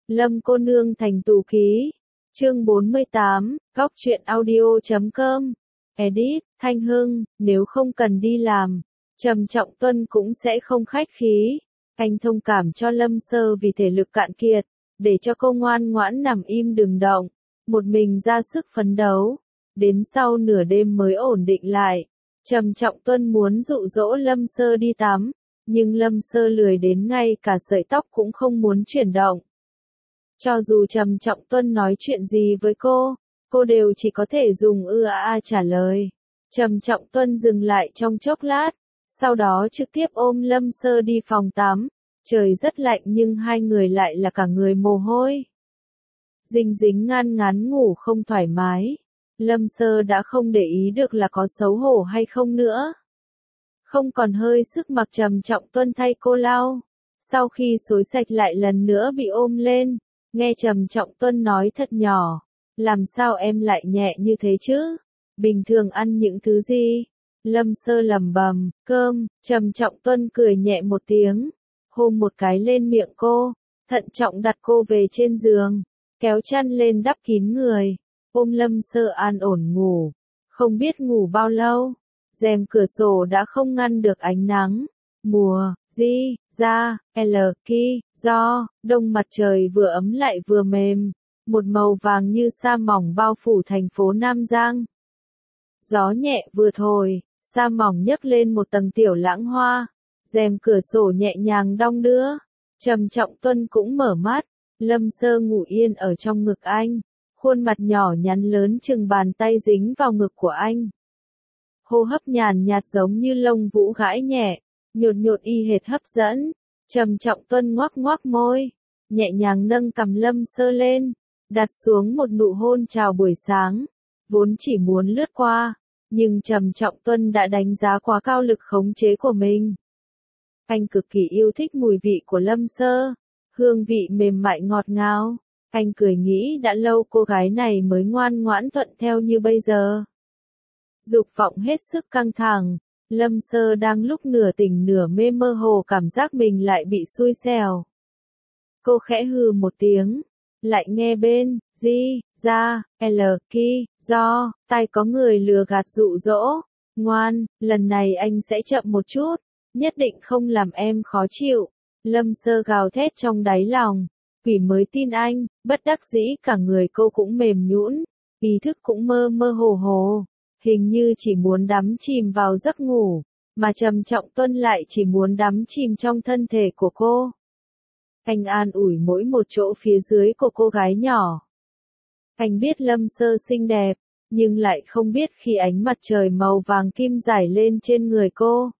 Lâm cô nương thành tù ký. Chương 48, Góc truyện audio.com. Edit, Thanh Hưng, nếu không cần đi làm, Trầm Trọng Tuân cũng sẽ không khách khí. Anh thông cảm cho Lâm Sơ vì thể lực cạn kiệt, để cho cô ngoan ngoãn nằm im đừng động, một mình ra sức phấn đấu. Đến sau nửa đêm mới ổn định lại. Trầm Trọng Tuân muốn dụ dỗ Lâm Sơ đi tắm, nhưng Lâm Sơ lười đến ngay cả sợi tóc cũng không muốn chuyển động. Cho dù Trầm Trọng Tuân nói chuyện gì với cô đều chỉ có thể dùng trả lời. Trầm Trọng Tuân dừng lại trong chốc lát, sau đó trực tiếp ôm Lâm Sơ đi phòng tắm. Trời rất lạnh nhưng hai người lại là cả người mồ hôi. Dinh dính ngán ngủ không thoải mái. Lâm Sơ đã không để ý được là có xấu hổ hay không nữa. Không còn hơi sức mặc Trầm Trọng Tuân thay cô lau. Sau khi xối sạch lại lần nữa bị ôm lên, nghe Trầm Trọng Tuân nói thật nhỏ. Làm sao em lại nhẹ như thế chứ? Bình thường ăn những thứ gì? Lâm Sơ lẩm bẩm, cơm. Trầm Trọng Tuân cười nhẹ một tiếng, hôn một cái lên miệng cô, thận trọng đặt cô về trên giường, kéo chăn lên đắp kín người, ôm Lâm Sơ an ổn ngủ. Không biết ngủ bao lâu, rèm cửa sổ đã không ngăn được ánh nắng. Mùa, do, đông mặt trời vừa ấm lại vừa mềm, một màu vàng như sa mỏng bao phủ thành phố Nam Giang. Gió nhẹ vừa thổi, sa mỏng nhấc lên một tầng tiểu lãng hoa, rèm cửa sổ nhẹ nhàng đong đưa. Trầm Trọng Tuân cũng mở mắt, Lâm Sơ ngủ yên ở trong ngực anh, khuôn mặt nhỏ nhắn lớn chừng bàn tay dính vào ngực của anh. Hô hấp nhàn nhạt giống như lông vũ gãi nhẹ, nhột y hệt hấp dẫn. Trầm Trọng Tuân ngoác môi, nhẹ nhàng nâng cằm Lâm Sơ lên, đặt xuống một nụ hôn chào buổi sáng. Vốn chỉ muốn lướt qua, nhưng Trầm Trọng Tuân đã đánh giá quá cao lực khống chế của mình. Anh cực kỳ yêu thích mùi vị của Lâm Sơ, hương vị mềm mại ngọt ngào. Anh cười nghĩ đã lâu cô gái này mới ngoan ngoãn thuận theo như bây giờ. Dục vọng hết sức căng thẳng, Lâm Sơ đang lúc nửa tỉnh nửa mê mơ hồ cảm giác mình lại bị xui xẻo. Cô khẽ hừ một tiếng, lại nghe bên, do, tai có người lừa gạt dụ dỗ. Ngoan, lần này anh sẽ chậm một chút, nhất định không làm em khó chịu. Lâm Sơ gào thét trong đáy lòng, quỷ mới tin anh, bất đắc dĩ cả người cô cũng mềm nhũn, ý thức cũng mơ mơ hồ, hình như chỉ muốn đắm chìm vào giấc ngủ, mà Trầm Trọng Tuân lại chỉ muốn đắm chìm trong thân thể của cô. Anh an ủi mỗi một chỗ phía dưới của cô gái nhỏ. Anh biết Lâm Sơ xinh đẹp, nhưng lại không biết khi ánh mặt trời màu vàng kim rải lên trên người cô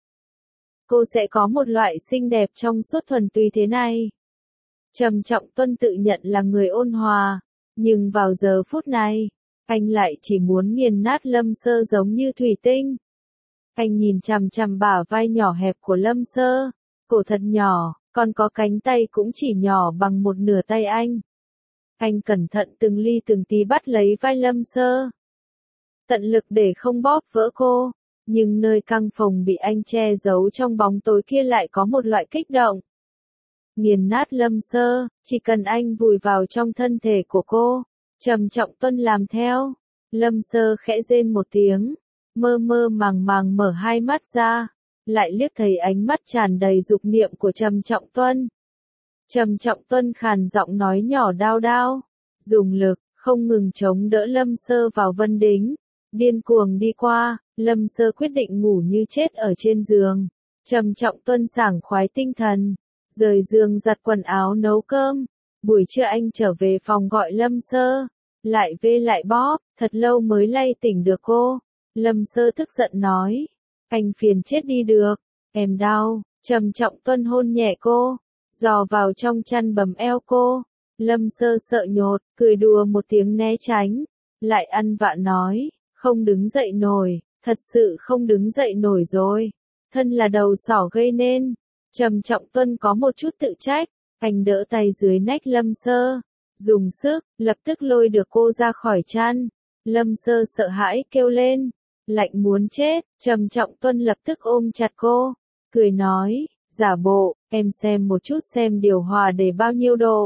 sẽ có một loại xinh đẹp trong suốt thuần túy thế này. Trầm Trọng Tuân tự nhận là người ôn hòa, nhưng vào giờ phút này, anh lại chỉ muốn nghiền nát Lâm Sơ giống như thủy tinh. Anh nhìn chằm chằm bả vai nhỏ hẹp của Lâm Sơ, cổ thật nhỏ, còn có cánh tay cũng chỉ nhỏ bằng một nửa tay anh. Anh cẩn thận từng ly từng tí bắt lấy vai Lâm Sơ, tận lực để không bóp vỡ cô, nhưng nơi căng phồng bị anh che giấu trong bóng tối kia lại có một loại kích động. Nghiền nát Lâm Sơ, chỉ cần anh vùi vào trong thân thể của cô. Trầm Trọng Tuân làm theo. Lâm Sơ khẽ rên một tiếng, mơ mơ màng mở hai mắt ra, lại liếc thấy ánh mắt tràn đầy dục niệm của Trầm Trọng Tuân. Trầm Trọng Tuân khàn giọng nói nhỏ đao, dùng lực, không ngừng chống đỡ Lâm Sơ vào vân đính, điên cuồng đi qua. Lâm Sơ quyết định ngủ như chết ở trên giường. Trầm Trọng Tuân sảng khoái tinh thần, rời giường giặt quần áo nấu cơm. Buổi trưa anh trở về phòng gọi Lâm Sơ, lại vê lại bóp, thật lâu mới lay tỉnh được cô. Lâm Sơ tức giận nói, anh phiền chết đi được, em đau. Trầm Trọng Tuân hôn nhẹ cô, dò vào trong chăn bầm eo cô. Lâm Sơ sợ nhột, cười đùa một tiếng né tránh, lại ăn vạ nói, không đứng dậy nổi, thật sự không đứng dậy nổi rồi, thân là đầu sỏ gây nên. Trầm Trọng Tuân có một chút tự trách, anh đỡ tay dưới nách Lâm Sơ, dùng sức, lập tức lôi được cô ra khỏi chăn. Lâm Sơ sợ hãi kêu lên, lạnh muốn chết. Trầm Trọng Tuân lập tức ôm chặt cô, cười nói, giả bộ, em xem một chút xem điều hòa để bao nhiêu độ.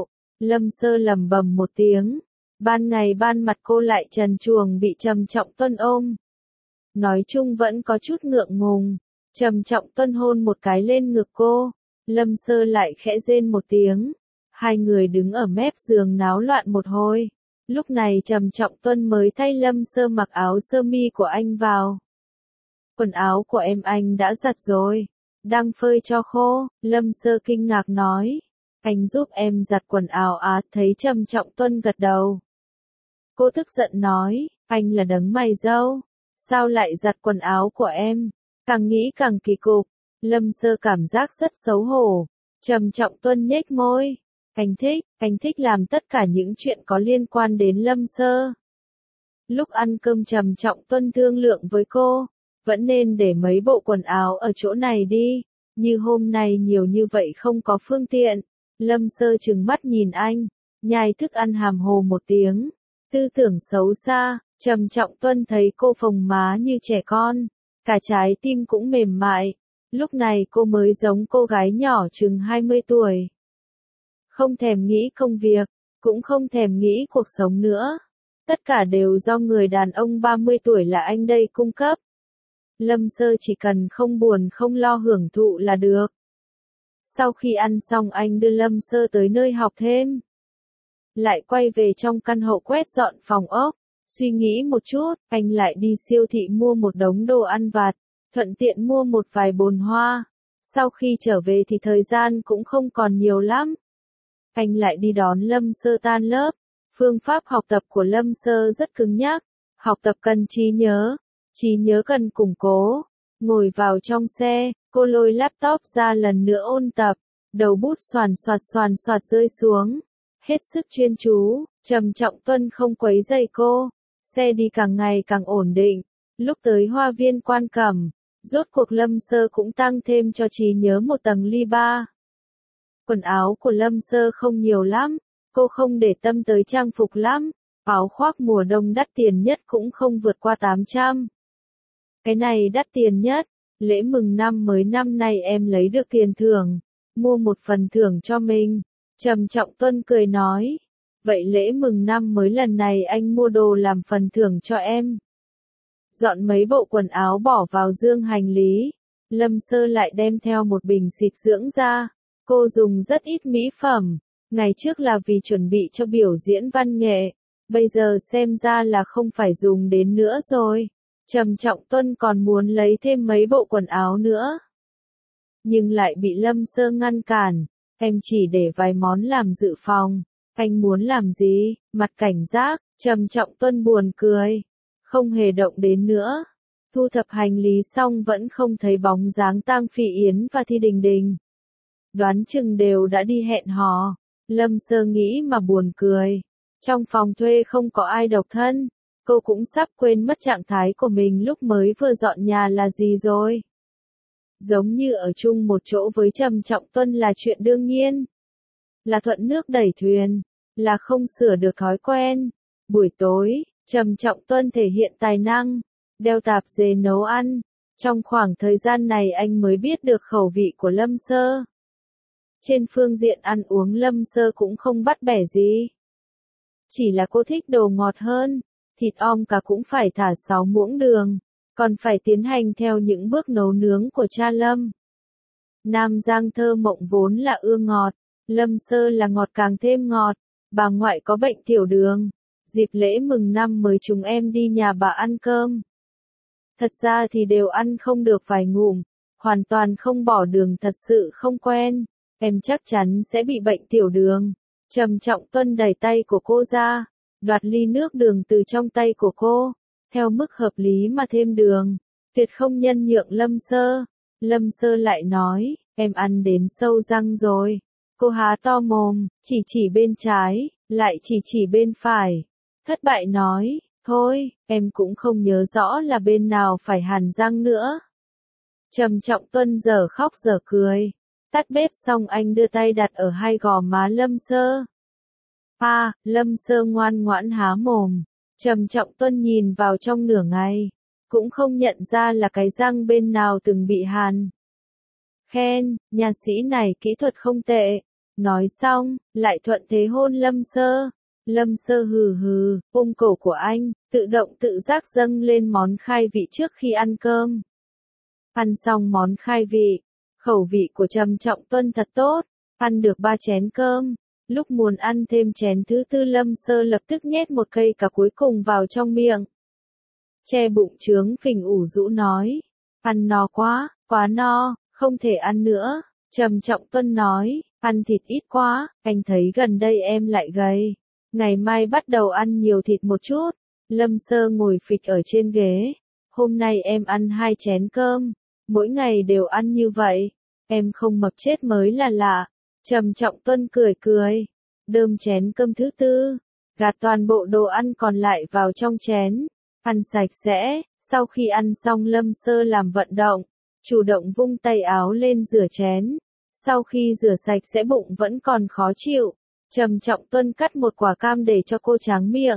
Lâm Sơ lẩm bẩm một tiếng. Ban ngày ban mặt cô lại trần truồng bị Trầm Trọng Tuân ôm. Nói chung vẫn có chút ngượng ngùng. Trầm Trọng Tuân hôn một cái lên ngực cô. Lâm Sơ lại khẽ rên một tiếng. Hai người đứng ở mép giường náo loạn một hồi. Lúc này Trầm Trọng Tuân mới thay Lâm Sơ mặc áo sơ mi của anh vào. Quần áo của em anh đã giặt rồi. Đang phơi cho khô. Lâm Sơ kinh ngạc nói. Anh giúp em giặt quần áo á? Thấy Trầm Trọng Tuân gật đầu. Cô tức giận nói. Anh là đấng mày râu. Sao lại giặt quần áo của em? Càng nghĩ càng kỳ cục. Lâm Sơ cảm giác rất xấu hổ. Trầm Trọng Tuân nhếch môi. Anh thích làm tất cả những chuyện có liên quan đến Lâm Sơ. Lúc ăn cơm Trầm Trọng Tuân thương lượng với cô, vẫn nên để mấy bộ quần áo ở chỗ này đi, như hôm nay nhiều như vậy không có phương tiện. Lâm Sơ trừng mắt nhìn anh, nhai thức ăn hàm hồ một tiếng, tư tưởng xấu xa. Trầm Trọng Tuân thấy cô phồng má như trẻ con, cả trái tim cũng mềm mại. Lúc này cô mới giống cô gái nhỏ chừng 20 tuổi. Không thèm nghĩ công việc, cũng không thèm nghĩ cuộc sống nữa. Tất cả đều do người đàn ông 30 tuổi là anh đây cung cấp. Lâm Sơ chỉ cần không buồn không lo hưởng thụ là được. Sau khi ăn xong anh đưa Lâm Sơ tới nơi học thêm. Lại quay về trong căn hộ quét dọn phòng ốc. Suy nghĩ một chút, anh lại đi siêu thị mua một đống đồ ăn vặt, thuận tiện mua một vài bồn hoa. Sau khi trở về thì thời gian cũng không còn nhiều lắm. Anh lại đi đón Lâm Sơ tan lớp. Phương pháp học tập của Lâm Sơ rất cứng nhắc. Học tập cần trí nhớ cần củng cố. Ngồi vào trong xe, cô lôi laptop ra lần nữa ôn tập. Đầu bút xoàn xoạt rơi xuống. Hết sức chuyên chú, Trầm Trọng Tuân không quấy rầy cô. Xe đi càng ngày càng ổn định. Lúc tới hoa viên Quan Cẩm, rốt cuộc Lâm Sơ cũng tăng thêm cho trí nhớ một tầng ly ba. Quần áo của Lâm Sơ không nhiều lắm, cô không để tâm tới trang phục lắm, áo khoác mùa đông đắt tiền nhất cũng không vượt qua 800. Cái này đắt tiền nhất, lễ mừng năm mới năm nay em lấy được tiền thưởng, mua một phần thưởng cho mình. Trầm Trọng Tuân cười nói, vậy lễ mừng năm mới lần này anh mua đồ làm phần thưởng cho em. Dọn mấy bộ quần áo bỏ vào dương hành lý, Lâm Sơ lại đem theo một bình xịt dưỡng da. Cô dùng rất ít mỹ phẩm, ngày trước là vì chuẩn bị cho biểu diễn văn nghệ, bây giờ xem ra là không phải dùng đến nữa rồi. Trầm Trọng Tuân còn muốn lấy thêm mấy bộ quần áo nữa, nhưng lại bị Lâm Sơ ngăn cản. Em chỉ để vài món làm dự phòng. Anh muốn làm gì? Mặt cảnh giác. Trầm Trọng Tuân buồn cười, không hề động đến nữa. Thu thập hành lý xong vẫn không thấy bóng dáng Tang Phỉ Yến và Thi Đình Đình. Đoán chừng đều đã đi hẹn hò. Lâm Sơ nghĩ mà buồn cười. Trong phòng thuê không có ai độc thân. Cô cũng sắp quên mất trạng thái của mình lúc mới vừa dọn nhà là gì rồi. Giống như ở chung một chỗ với Trầm Trọng Tuân là chuyện đương nhiên. Là thuận nước đẩy thuyền. Là không sửa được thói quen. Buổi tối, Trầm Trọng Tuân thể hiện tài năng. Đeo tạp dề nấu ăn. Trong khoảng thời gian này anh mới biết được khẩu vị của Lâm Sơ. Trên phương diện ăn uống Lâm Sơ cũng không bắt bẻ gì. Chỉ là cô thích đồ ngọt hơn. Thịt om cá cũng phải thả 6 muỗng đường. Còn phải tiến hành theo những bước nấu nướng của cha Lâm. Nam Giang Thơ Mộng vốn là ưa ngọt. Lâm Sơ là ngọt càng thêm ngọt. Bà ngoại có bệnh tiểu đường. Dịp lễ mừng năm mới chúng em đi nhà bà ăn cơm. Thật ra thì đều ăn không được vài ngụm. Hoàn toàn không bỏ đường, thật sự không quen. Em chắc chắn sẽ bị bệnh tiểu đường. Trầm Trọng Tuân đẩy tay của cô ra, đoạt ly nước đường từ trong tay của cô, theo mức hợp lý mà thêm đường, tuyệt không nhân nhượng Lâm Sơ. Lâm Sơ lại nói, em ăn đến sâu răng rồi. Cô há to mồm, chỉ bên trái, lại chỉ bên phải. Thất bại nói, thôi, em cũng không nhớ rõ là bên nào phải hàn răng nữa. Trầm Trọng Tuân giờ khóc giờ cười. Tắt bếp xong anh đưa tay đặt ở hai gò má Lâm Sơ. Lâm Sơ ngoan ngoãn há mồm. Trầm Trọng Tuân nhìn vào trong nửa ngày, cũng không nhận ra là cái răng bên nào từng bị hàn. Khen, nha sĩ này kỹ thuật không tệ. Nói xong, lại thuận thế hôn Lâm Sơ. Lâm Sơ hừ hừ, ôm cổ của anh, tự động tự giác dâng lên món khai vị trước khi ăn cơm. Ăn xong món khai vị, khẩu vị của Trầm Trọng Tuân thật tốt, ăn được 3 chén cơm. Lúc muốn ăn thêm chén thứ tư Lâm Sơ lập tức nhét một cây cả cuối cùng vào trong miệng. Che bụng trướng phình ủ rũ nói, ăn no quá, quá no, không thể ăn nữa. Trầm Trọng Tuân nói, ăn thịt ít quá, anh thấy gần đây em lại gầy. Ngày mai bắt đầu ăn nhiều thịt một chút. Lâm Sơ ngồi phịch ở trên ghế. Hôm nay em ăn 2 chén cơm. Mỗi ngày đều ăn như vậy. Em không mập chết mới là lạ. Trầm Trọng Tuân cười cười. Đơm chén cơm thứ tư. Gạt toàn bộ đồ ăn còn lại vào trong chén. Ăn sạch sẽ. Sau khi ăn xong Lâm Sơ làm vận động. Chủ động vung tay áo lên rửa chén. Sau khi rửa sạch sẽ bụng vẫn còn khó chịu. Trầm Trọng Tuân cắt một quả cam để cho cô tráng miệng.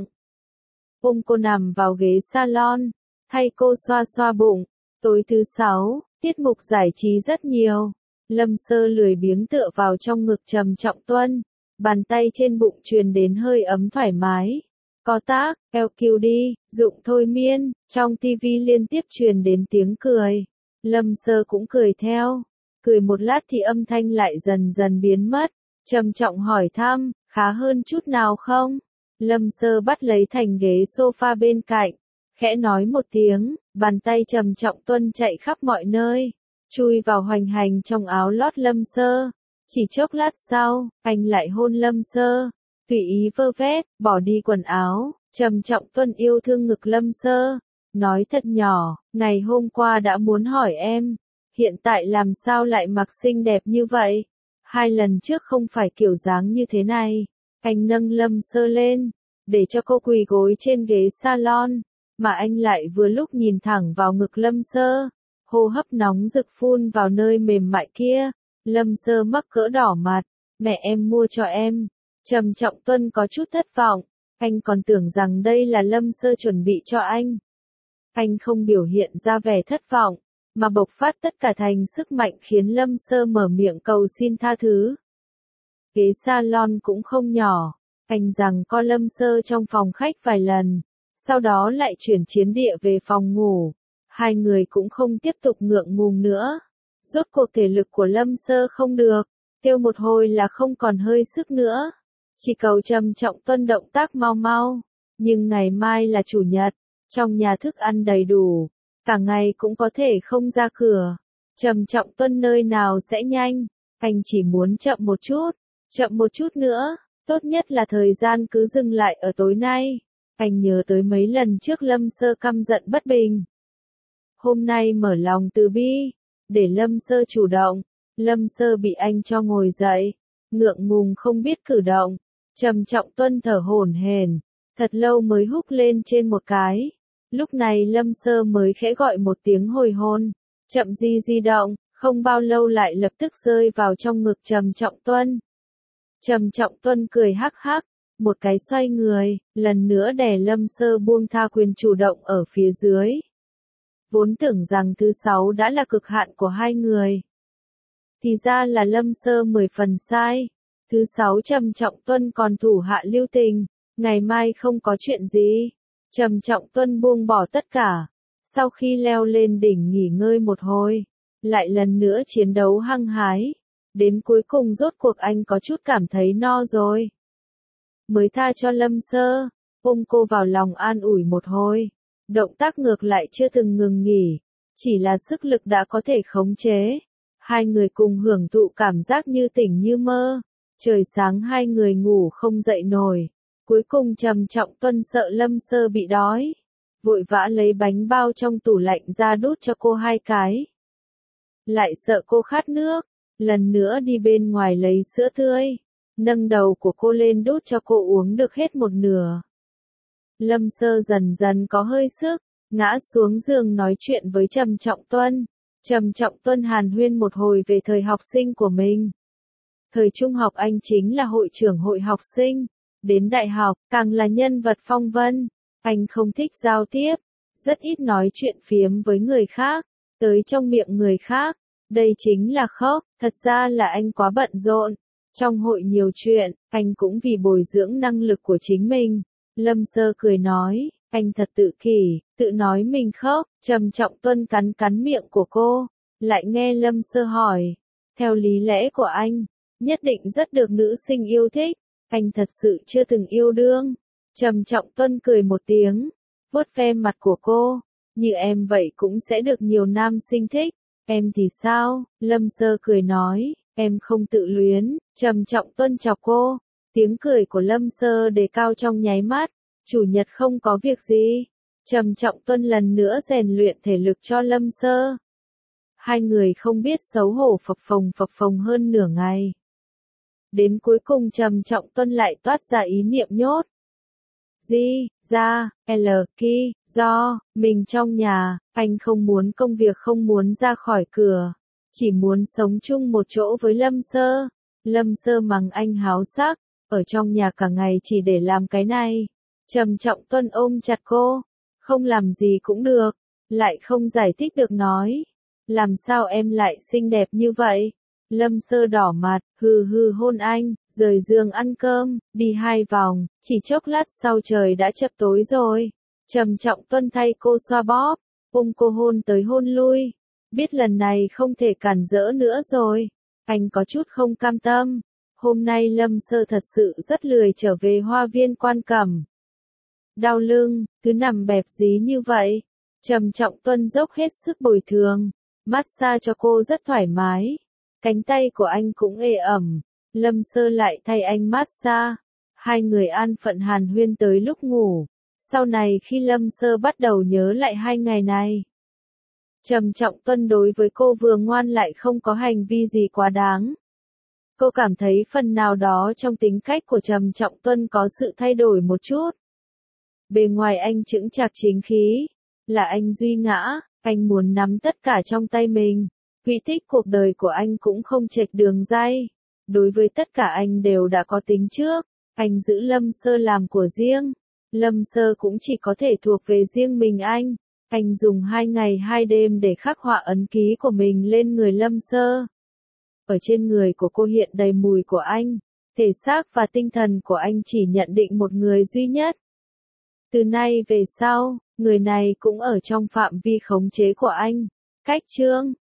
Ôm cô nằm vào ghế salon, thay cô xoa xoa bụng. Tối thứ 6, tiết mục giải trí rất nhiều. Lâm Sơ lười biếng tựa vào trong ngực Trầm Trọng Tuân. Bàn tay trên bụng truyền đến hơi ấm thoải mái. Co tác, LQ đi, dụng thôi miên. Trong tivi liên tiếp truyền đến tiếng cười. Lâm Sơ cũng cười theo. Cười một lát thì âm thanh lại dần dần biến mất. Trầm Trọng hỏi thăm, khá hơn chút nào không? Lâm Sơ bắt lấy thành ghế sofa bên cạnh, khẽ nói một tiếng, bàn tay Trầm Trọng Tuân chạy khắp mọi nơi, chui vào hoành hành trong áo lót Lâm Sơ. Chỉ chốc lát sau, anh lại hôn Lâm Sơ, tùy ý vơ vét, bỏ đi quần áo. Trầm Trọng Tuân yêu thương ngực Lâm Sơ, nói thật nhỏ, ngày hôm qua đã muốn hỏi em, hiện tại làm sao lại mặc xinh đẹp như vậy? 2 lần trước không phải kiểu dáng như thế này. Anh nâng Lâm Sơ lên, để cho cô quỳ gối trên ghế salon, mà anh lại vừa lúc nhìn thẳng vào ngực Lâm Sơ, hô hấp nóng rực phun vào nơi mềm mại kia. Lâm Sơ mắc cỡ đỏ mặt, mẹ em mua cho em. Trầm Trọng Tuân có chút thất vọng, anh còn tưởng rằng đây là Lâm Sơ chuẩn bị cho anh. Anh không biểu hiện ra vẻ thất vọng, mà bộc phát tất cả thành sức mạnh khiến Lâm Sơ mở miệng cầu xin tha thứ. Ghế salon cũng không nhỏ, anh rằng co Lâm Sơ trong phòng khách vài lần, sau đó lại chuyển chiến địa về phòng ngủ. Hai người cũng không tiếp tục ngượng ngùng nữa. Rốt cuộc thể lực của Lâm Sơ không được, kêu một hồi là không còn hơi sức nữa. Chỉ cầu Trầm Trọng Tuân động tác mau mau, nhưng ngày mai là chủ nhật, trong nhà thức ăn đầy đủ, cả ngày cũng có thể không ra cửa. Trầm Trọng Tuân nơi nào sẽ nhanh, anh chỉ muốn chậm một chút nữa, tốt nhất là thời gian cứ dừng lại ở tối nay. Anh nhớ tới mấy lần trước Lâm Sơ căm giận bất bình. Hôm nay mở lòng từ bi, để Lâm Sơ chủ động. Lâm Sơ bị anh cho ngồi dậy, ngượng ngùng không biết cử động. Trầm Trọng Tuân thở hổn hển, thật lâu mới húc lên trên một cái. Lúc này Lâm Sơ mới khẽ gọi một tiếng hồi hôn, chậm di động, không bao lâu lại lập tức rơi vào trong ngực Trầm Trọng Tuân. Trầm Trọng Tuân cười hắc hắc, một cái xoay người, lần nữa đè Lâm Sơ buông tha quyền chủ động ở phía dưới. Vốn tưởng rằng thứ 6 đã là cực hạn của hai người. Thì ra là Lâm Sơ 10 phần sai. Thứ 6 Trầm Trọng Tuân còn thủ hạ lưu tình, ngày mai không có chuyện gì. Trầm Trọng Tuân buông bỏ tất cả. Sau khi leo lên đỉnh nghỉ ngơi một hồi, lại lần nữa chiến đấu hăng hái. Đến cuối cùng rốt cuộc anh có chút cảm thấy no rồi. Mới tha cho Lâm Sơ, ôm cô vào lòng an ủi một hồi. Động tác ngược lại chưa từng ngừng nghỉ, chỉ là sức lực đã có thể khống chế. Hai người cùng hưởng thụ cảm giác như tỉnh như mơ. Trời sáng hai người ngủ không dậy nổi. Cuối cùng Trầm Trọng Tuân sợ Lâm Sơ bị đói, vội vã lấy bánh bao trong tủ lạnh ra đút cho cô 2 cái. Lại sợ cô khát nước, lần nữa đi bên ngoài lấy sữa tươi, nâng đầu của cô lên đút cho cô uống được hết một nửa. Lâm Sơ dần dần có hơi sức, ngã xuống giường nói chuyện với Trầm Trọng Tuân. Trầm Trọng Tuân hàn huyên một hồi về thời học sinh của mình. Thời trung học anh chính là hội trưởng hội học sinh, đến đại học, càng là nhân vật phong vân. Anh không thích giao tiếp, rất ít nói chuyện phiếm với người khác, tới trong miệng người khác. Đây chính là khóc, thật ra là anh quá bận rộn. Trong hội nhiều chuyện, anh cũng vì bồi dưỡng năng lực của chính mình. Lâm Sơ cười nói, anh thật tự kỷ, tự nói mình khóc. Trầm Trọng Tuân cắn cắn miệng của cô, lại nghe Lâm Sơ hỏi. Theo lý lẽ của anh, nhất định rất được nữ sinh yêu thích. Anh thật sự chưa từng yêu đương. Trầm Trọng Tuân cười một tiếng, vuốt ve mặt của cô. Như em vậy cũng sẽ được nhiều nam sinh thích. Em thì sao? Lâm Sơ cười nói, em không tự luyến. Trầm Trọng Tuân chọc cô. Tiếng cười của Lâm Sơ đề cao trong nháy mắt. Chủ nhật không có việc gì. Trầm Trọng Tuân lần nữa rèn luyện thể lực cho Lâm Sơ. Hai người không biết xấu hổ phập phồng hơn nửa ngày. Đến cuối cùng Trầm Trọng Tuân lại toát ra ý niệm nhốt. Do, mình trong nhà, anh không muốn công việc không muốn ra khỏi cửa. Chỉ muốn sống chung một chỗ với Lâm Sơ. Lâm Sơ mắng anh háo sắc, ở trong nhà cả ngày chỉ để làm cái này. Trầm Trọng Tuân ôm chặt cô, không làm gì cũng được, lại không giải thích được nói. Làm sao em lại xinh đẹp như vậy? Lâm Sơ đỏ mặt, hừ hôn anh, rời giường ăn cơm, đi 2 vòng, chỉ chốc lát sau trời đã chập tối rồi. Trầm Trọng Tuân thay cô xoa bóp, ôm cô hôn tới hôn lui. Biết lần này không thể cản rỡ nữa rồi. Anh có chút không cam tâm. Hôm nay Lâm Sơ thật sự rất lười trở về Hoa Viên Quan Cẩm. Đau lưng, cứ nằm bẹp dí như vậy. Trầm Trọng Tuân dốc hết sức bồi thường, massage cho cô rất thoải mái. Cánh tay của anh cũng ê ẩm. Lâm Sơ lại thay anh massage. Hai người an phận hàn huyên tới lúc ngủ. Sau này khi Lâm Sơ bắt đầu nhớ lại 2 ngày này, Trầm Trọng Tuân đối với cô vừa ngoan lại không có hành vi gì quá đáng. Cô cảm thấy phần nào đó trong tính cách của Trầm Trọng Tuân có sự thay đổi một chút. Bề ngoài anh chững chạc chính khí, là anh duy ngã, anh muốn nắm tất cả trong tay mình. Quỹ tích cuộc đời của anh cũng không chệch đường ray. Đối với tất cả anh đều đã có tính trước. Anh giữ Lâm Sơ làm của riêng. Lâm Sơ cũng chỉ có thể thuộc về riêng mình anh. Anh dùng 2 ngày 2 đêm để khắc họa ấn ký của mình lên người Lâm Sơ. Ở trên người của cô hiện đầy mùi của anh. Thể xác và tinh thần của anh chỉ nhận định một người duy nhất. Từ nay về sau, người này cũng ở trong phạm vi khống chế của anh. Cách chương